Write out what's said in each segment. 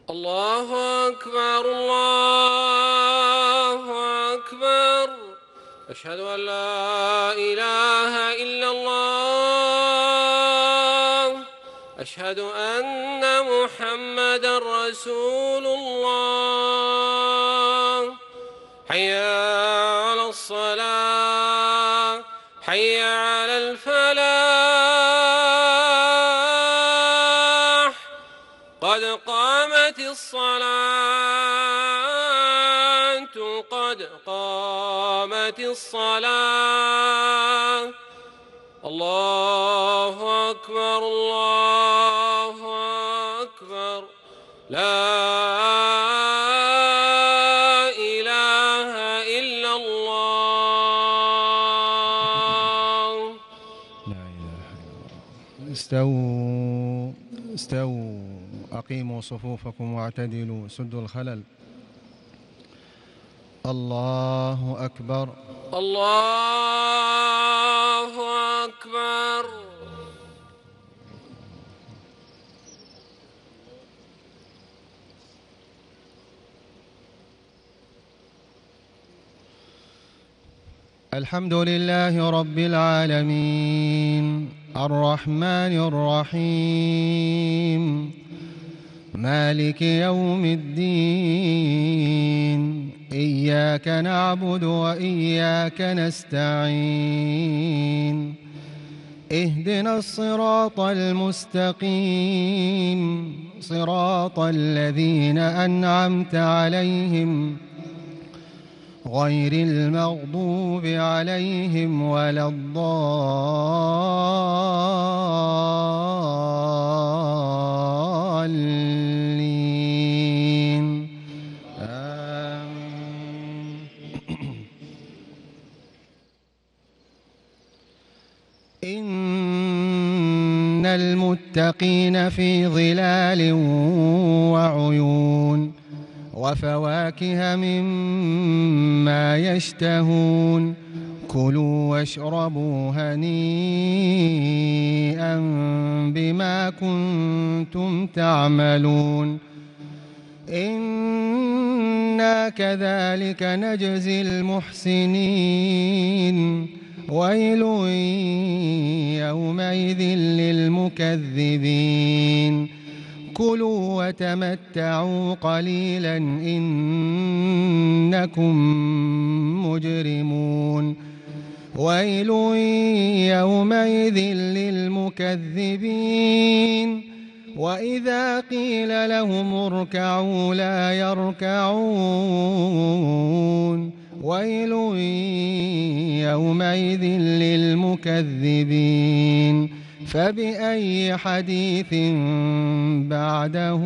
الله أكبر الله أكبر. أشهد أن لا إله إلا الله. أشهد أن محمدا رسول الله. حي على الصلاة، حي على الفلاح، قد قامت الصلاة، قد قامت الصلاة. الله أكبر الله أكبر. لا إله إلا الله. لا إله إلا الله. استووا استووا، أقيموا صفوفكم واعتدلوا، سدوا الخلل. الله أكبر الله أكبر. الحمد لله رب العالمين، الرحمن الرحيم، مالك يوم الدين. إياك نعبد وإياك نستعين. اهدنا الصراط المستقيم، صراط الذين أنعمت عليهم غير المغضوب عليهم ولا الضالين. آمين. إن المتقين في ظلال وعيون، وفواكه مما يشتهون. كلوا واشربوا هنيئا بما كنتم تعملون. إنا كذلك نجزي المحسنين. ويل يومئذ للمكذبين. كلوا وتمتعوا قليلا إنكم مجرمون. ويل يومئذ للمكذبين. وإذا قيل لهم اركعوا لا يركعون. ويل يومئذ للمكذبين. فبأي حديث بعده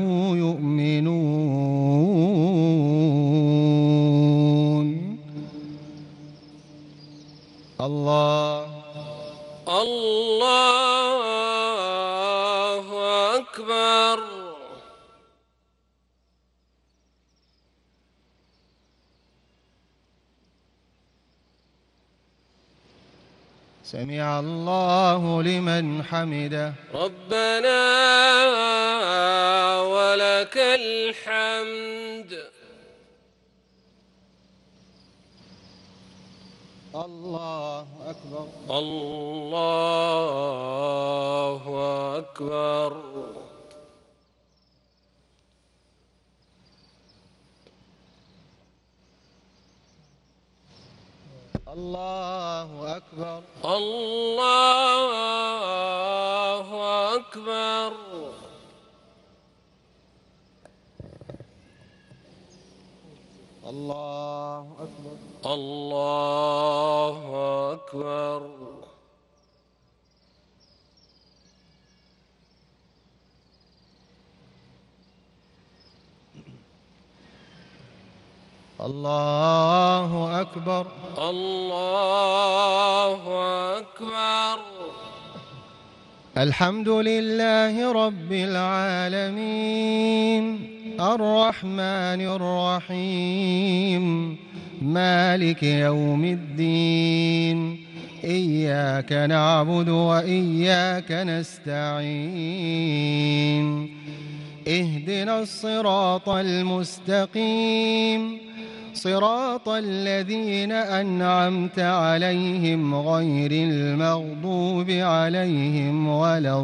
يؤمنون؟ الله أكبر. سمع الله لمن حمده. ربنا ولك الحمد. الله أكبر الله أكبر. الله أكبر الله أكبر. الله أكبر الله أكبر. الله أكبر الله أكبر. الحمد لله رب العالمين، الرحمن الرحيم، مالك يوم الدين. إياك نعبد وإياك نستعين. اهدنا الصراط المستقيم صراط الذين أنعمت عليهم غير المغضوب عليهم ولا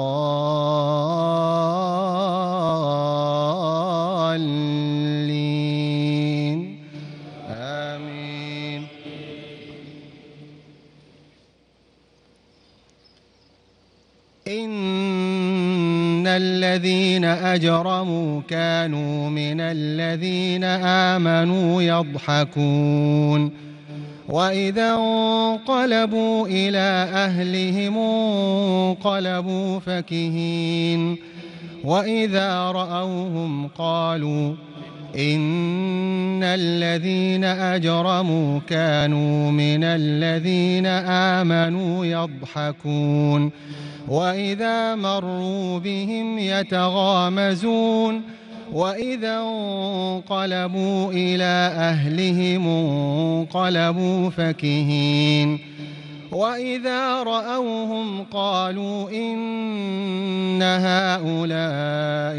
الضالين آمين. إن الذين أجرموا كانوا من الذين آمنوا يضحكون وإذا انقلبوا إلى أهلهم انقلبوا فكهين وإذا رأوهم قالوا إن الذين أجرموا كانوا من الذين آمنوا يضحكون وإذا مروا بهم يتغامزون وإذا انقلبوا إلى أهلهم انقلبوا فكهين وإذا رأوهم قالوا إن هؤلاء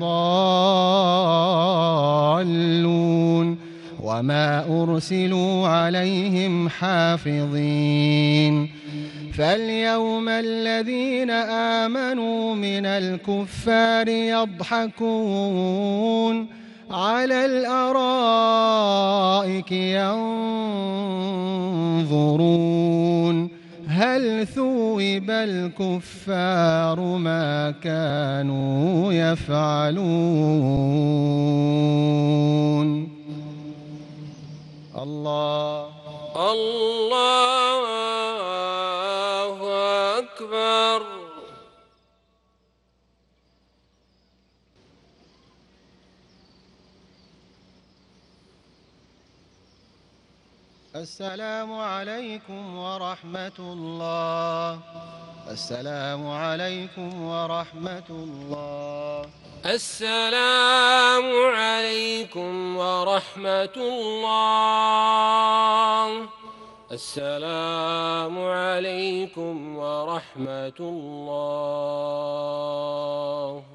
لضالون وما أرسلوا عليهم حافظين فاليوم الذين آمنوا من الكفار يضحكون على الأرائك ينظرون هل ثوب الكفار ما كانوا يفعلون. الله أكبر. السلام عليكم ورحمة الله. السلام عليكم ورحمة الله. السلام عليكم ورحمة الله. السلام عليكم ورحمة الله.